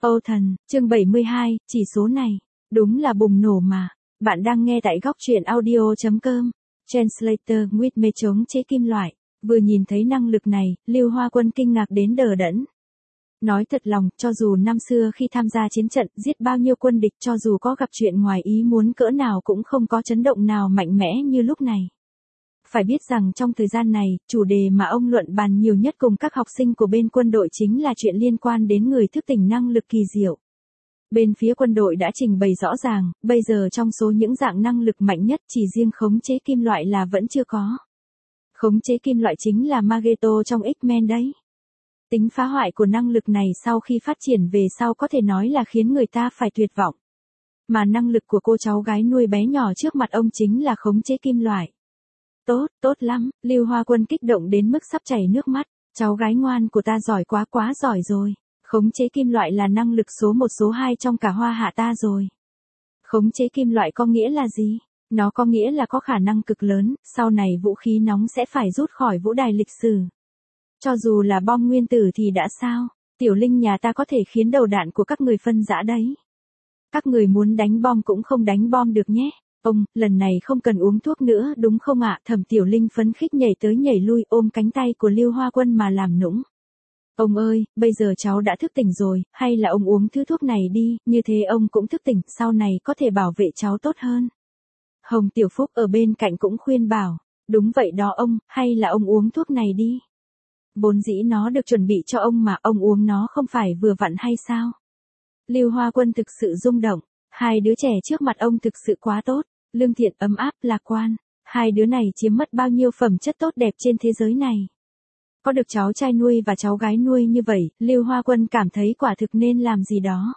Âu thần, chương 72, chỉ số này, đúng là bùng nổ mà. Bạn đang nghe tại góc truyện audio.com. Translator with mê chống chế kim loại. Vừa nhìn thấy năng lực này, Lưu Hoa Quân kinh ngạc đến đờ đẫn. Nói thật lòng, cho dù năm xưa khi tham gia chiến trận, giết bao nhiêu quân địch, cho dù có gặp chuyện ngoài ý muốn cỡ nào cũng không có chấn động nào mạnh mẽ như lúc này. Phải biết rằng trong thời gian này, chủ đề mà ông luận bàn nhiều nhất cùng các học sinh của bên quân đội chính là chuyện liên quan đến người thức tỉnh năng lực kỳ diệu. Bên phía quân đội đã trình bày rõ ràng, bây giờ trong số những dạng năng lực mạnh nhất chỉ riêng khống chế kim loại là vẫn chưa có. Khống chế kim loại chính là Magneto trong X-Men đấy. Tính phá hoại của năng lực này sau khi phát triển về sau có thể nói là khiến người ta phải tuyệt vọng. Mà năng lực của cô cháu gái nuôi bé nhỏ trước mặt ông chính là khống chế kim loại. Tốt, tốt lắm, Lưu Hoa Quân kích động đến mức sắp chảy nước mắt, cháu gái ngoan của ta giỏi quá, quá giỏi rồi. Khống chế kim loại là năng lực số 1 số 2 trong cả hoa hạ ta rồi. Khống chế kim loại có nghĩa là gì? Nó có nghĩa là có khả năng cực lớn, sau này vũ khí nóng sẽ phải rút khỏi vũ đài lịch sử. Cho dù là bom nguyên tử thì đã sao? Tiểu Linh nhà ta có thể khiến đầu đạn của các người phân rã đấy. Các người muốn đánh bom cũng không đánh bom được nhé. Ông, lần này không cần uống thuốc nữa đúng không ạ? Thẩm Tiểu Linh phấn khích nhảy tới nhảy lui ôm cánh tay của Lưu Hoa Quân mà làm nũng. Ông ơi, bây giờ cháu đã thức tỉnh rồi, hay là ông uống thứ thuốc này đi, như thế ông cũng thức tỉnh, sau này có thể bảo vệ cháu tốt hơn. Hồng Tiểu Phúc ở bên cạnh cũng khuyên bảo, đúng vậy đó ông, hay là ông uống thuốc này đi. Vốn dĩ nó được chuẩn bị cho ông mà ông uống nó không phải vừa vặn hay sao? Lưu Hoa Quân thực sự rung động, hai đứa trẻ trước mặt ông thực sự quá tốt. Lương thiện, ấm áp, lạc quan, hai đứa này chiếm mất bao nhiêu phẩm chất tốt đẹp trên thế giới này. Có được cháu trai nuôi và cháu gái nuôi như vậy, Lưu Hoa Quân cảm thấy quả thực nên làm gì đó.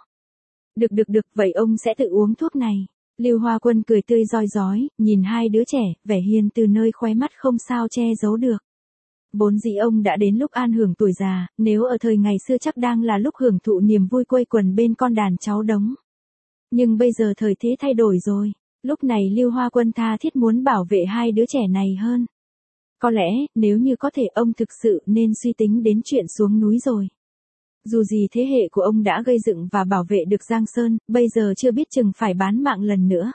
Được, vậy ông sẽ tự uống thuốc này. Lưu Hoa Quân cười tươi rói rói, nhìn hai đứa trẻ, vẻ hiền từ nơi khóe mắt không sao che giấu được. Vốn dĩ ông đã đến lúc an hưởng tuổi già, nếu ở thời ngày xưa chắc đang là lúc hưởng thụ niềm vui quây quần bên con đàn cháu đống. Nhưng bây giờ thời thế thay đổi rồi. Lúc này Lưu Hoa Quân tha thiết muốn bảo vệ hai đứa trẻ này hơn. Có lẽ, nếu như có thể ông thực sự nên suy tính đến chuyện xuống núi rồi. Dù gì thế hệ của ông đã gây dựng và bảo vệ được Giang Sơn, bây giờ chưa biết chừng phải bán mạng lần nữa.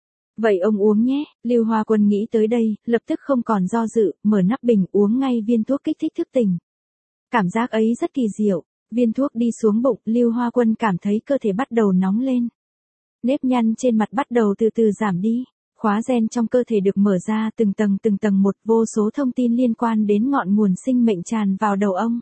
Vậy ông uống nhé, Lưu Hoa Quân nghĩ tới đây, lập tức không còn do dự, mở nắp bình uống ngay viên thuốc kích thích thức tỉnh. Cảm giác ấy rất kỳ diệu, viên thuốc đi xuống bụng, Lưu Hoa Quân cảm thấy cơ thể bắt đầu nóng lên. Nếp nhăn trên mặt bắt đầu từ từ giảm đi, khóa gen trong cơ thể được mở ra từng tầng một, vô số thông tin liên quan đến ngọn nguồn sinh mệnh tràn vào đầu ông.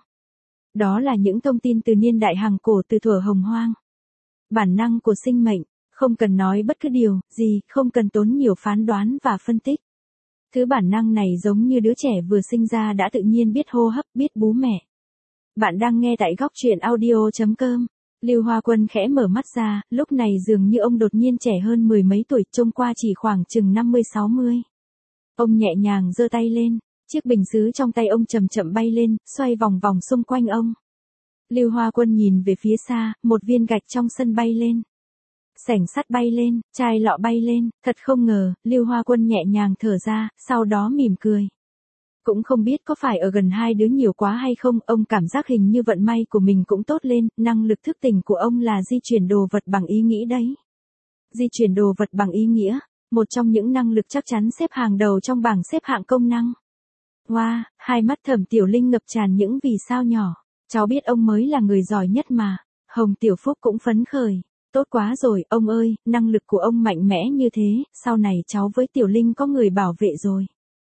Đó là những thông tin từ niên đại hằng cổ, từ thuở hồng hoang. Bản năng của sinh mệnh, không cần nói bất cứ điều gì, không cần tốn nhiều phán đoán và phân tích. Thứ bản năng này giống như đứa trẻ vừa sinh ra đã tự nhiên biết hô hấp, biết bú mẹ. Bạn đang nghe tại góc truyện audio.com. Lưu Hoa Quân khẽ mở mắt ra, lúc này dường như ông đột nhiên trẻ hơn mười mấy tuổi, trông qua chỉ khoảng chừng 50-60. Ông nhẹ nhàng giơ tay lên, chiếc bình sứ trong tay ông chậm chậm bay lên, xoay vòng vòng xung quanh ông. Lưu Hoa Quân nhìn về phía xa, một viên gạch trong sân bay lên. Sảnh sắt bay lên, chai lọ bay lên, thật không ngờ, Lưu Hoa Quân nhẹ nhàng thở ra, sau đó mỉm cười. Cũng không biết có phải ở gần hai đứa nhiều quá hay không, ông cảm giác hình như vận may của mình cũng tốt lên, năng lực thức tỉnh của ông là di chuyển đồ vật bằng ý nghĩ đấy. Di chuyển đồ vật bằng ý nghĩa, một trong những năng lực chắc chắn xếp hàng đầu trong bảng xếp hạng công năng. Wow, hai mắt Thẩm Tiểu Linh ngập tràn những vì sao nhỏ, cháu biết ông mới là người giỏi nhất mà. Hồng Tiểu Phúc cũng phấn khởi, tốt quá rồi, ông ơi, năng lực của ông mạnh mẽ như thế, sau này cháu với Tiểu Linh có người bảo vệ rồi.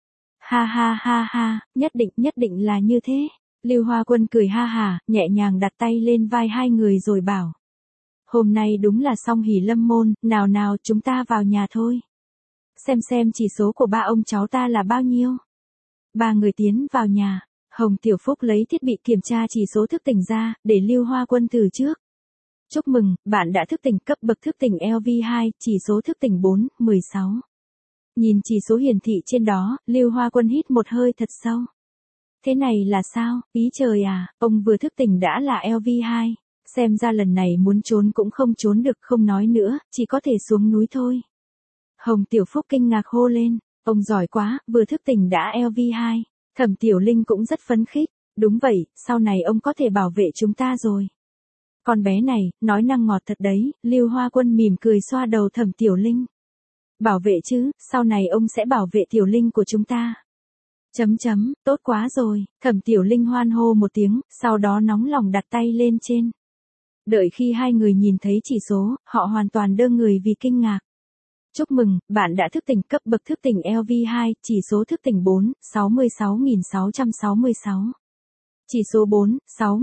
Ha, nhất định là như thế. Lưu Hoa Quân cười ha hả, nhẹ nhàng đặt tay lên vai hai người rồi bảo. Hôm nay đúng là song hỷ lâm môn, nào chúng ta vào nhà thôi. Xem chỉ số của ba ông cháu ta là bao nhiêu. Ba người tiến vào nhà, Hồng Tiểu Phúc lấy thiết bị kiểm tra chỉ số thức tỉnh ra, để Lưu Hoa Quân từ trước. Chúc mừng, bạn đã thức tỉnh, cấp bậc thức tỉnh LV2, chỉ số thức tỉnh 4, 16. Nhìn chỉ số hiển thị trên đó, Lưu Hoa Quân hít một hơi thật sâu. Thế này là sao, ý trời à, ông vừa thức tỉnh đã là LV2, xem ra lần này muốn trốn cũng không trốn được, không nói nữa, chỉ có thể xuống núi thôi. Hồng Tiểu Phúc kinh ngạc hô lên, ông giỏi quá, vừa thức tỉnh đã LV2, Thẩm Tiểu Linh cũng rất phấn khích, đúng vậy, sau này ông có thể bảo vệ chúng ta rồi. Con bé này, nói năng ngọt thật đấy, Lưu Hoa Quân mỉm cười xoa đầu Thẩm Tiểu Linh. Bảo vệ chứ, sau này ông sẽ bảo vệ Tiểu Linh của chúng ta. Tốt quá rồi, Thẩm Tiểu Linh hoan hô một tiếng, sau đó nóng lòng đặt tay lên trên. Đợi khi hai người nhìn thấy chỉ số, họ hoàn toàn đơ người vì kinh ngạc. Chúc mừng, bạn đã thức tỉnh cấp bậc thức tỉnh LV2, chỉ số thức tỉnh 4, 66.666. Chỉ số 4,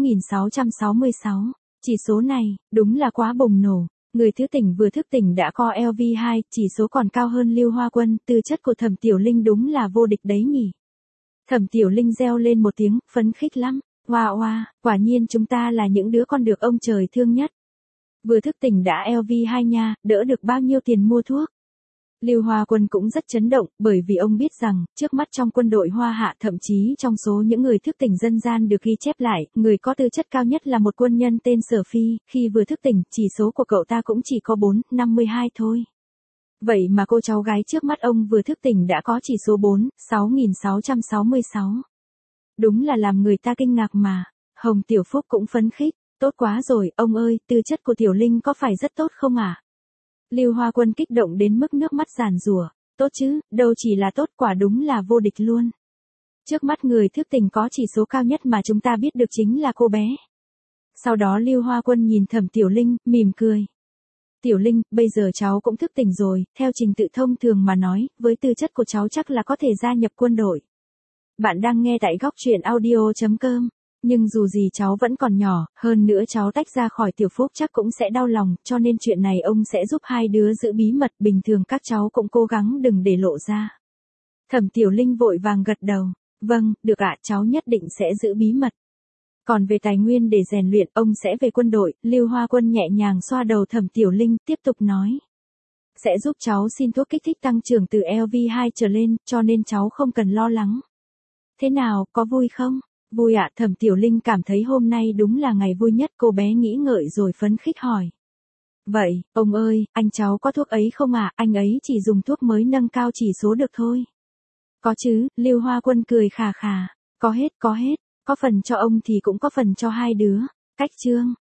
6.666. Chỉ số này, đúng là quá bùng nổ. Người thứ tỉnh vừa thức tỉnh đã có LV2, chỉ số còn cao hơn Lưu Hoa Quân, tư chất của Thẩm Tiểu Linh đúng là vô địch đấy nhỉ. Thẩm Tiểu Linh reo lên một tiếng, phấn khích lắm. Wow, quả nhiên chúng ta là những đứa con được ông trời thương nhất. Vừa thức tỉnh đã LV2 nha, đỡ được bao nhiêu tiền mua thuốc. Lưu Hoa Quân cũng rất chấn động, bởi vì ông biết rằng, trước mắt trong quân đội Hoa Hạ thậm chí trong số những người thức tỉnh dân gian được ghi chép lại, người có tư chất cao nhất là một quân nhân tên Sở Phi, khi vừa thức tỉnh, chỉ số của cậu ta cũng chỉ có 4,52 thôi. Vậy mà cô cháu gái trước mắt ông vừa thức tỉnh đã có chỉ số 4, 6.666. Đúng là làm người ta kinh ngạc mà. Hồng Tiểu Phúc cũng phấn khích, tốt quá rồi, ông ơi, tư chất của Tiểu Linh có phải rất tốt không ạ? Lưu Hoa Quân kích động đến mức nước mắt giàn giụa, tốt chứ, đâu chỉ là tốt, quả đúng là vô địch luôn. Trước mắt người thức tỉnh có chỉ số cao nhất mà chúng ta biết được chính là cô bé. Sau đó Lưu Hoa Quân nhìn Thẩm Tiểu Linh, mỉm cười. Tiểu Linh, bây giờ cháu cũng thức tỉnh rồi, theo trình tự thông thường mà nói, với tư chất của cháu chắc là có thể gia nhập quân đội. Bạn đang nghe tại góc truyện audio.com. Nhưng dù gì cháu vẫn còn nhỏ, hơn nữa cháu tách ra khỏi Tiểu Phúc chắc cũng sẽ đau lòng, cho nên chuyện này ông sẽ giúp hai đứa giữ bí mật, bình thường các cháu cũng cố gắng đừng để lộ ra. Thẩm Tiểu Linh vội vàng gật đầu, vâng, được ạ, cháu nhất định sẽ giữ bí mật. Còn về tài nguyên để rèn luyện, ông sẽ về quân đội. Lưu Hoa Quân nhẹ nhàng xoa đầu Thẩm Tiểu Linh, tiếp tục nói. Sẽ giúp cháu xin thuốc kích thích tăng trưởng từ LV2 trở lên, cho nên cháu không cần lo lắng. Thế nào, có vui không? Vui ạ, Thẩm Tiểu Linh cảm thấy hôm nay đúng là ngày vui nhất, cô bé nghĩ ngợi rồi phấn khích hỏi. Vậy, ông ơi, anh cháu có thuốc ấy không ạ? Anh ấy chỉ dùng thuốc mới nâng cao chỉ số được thôi. Có chứ, Lưu Hoa Quân cười khà khà. Có hết. Có phần cho ông thì cũng có phần cho hai đứa. Cách chương.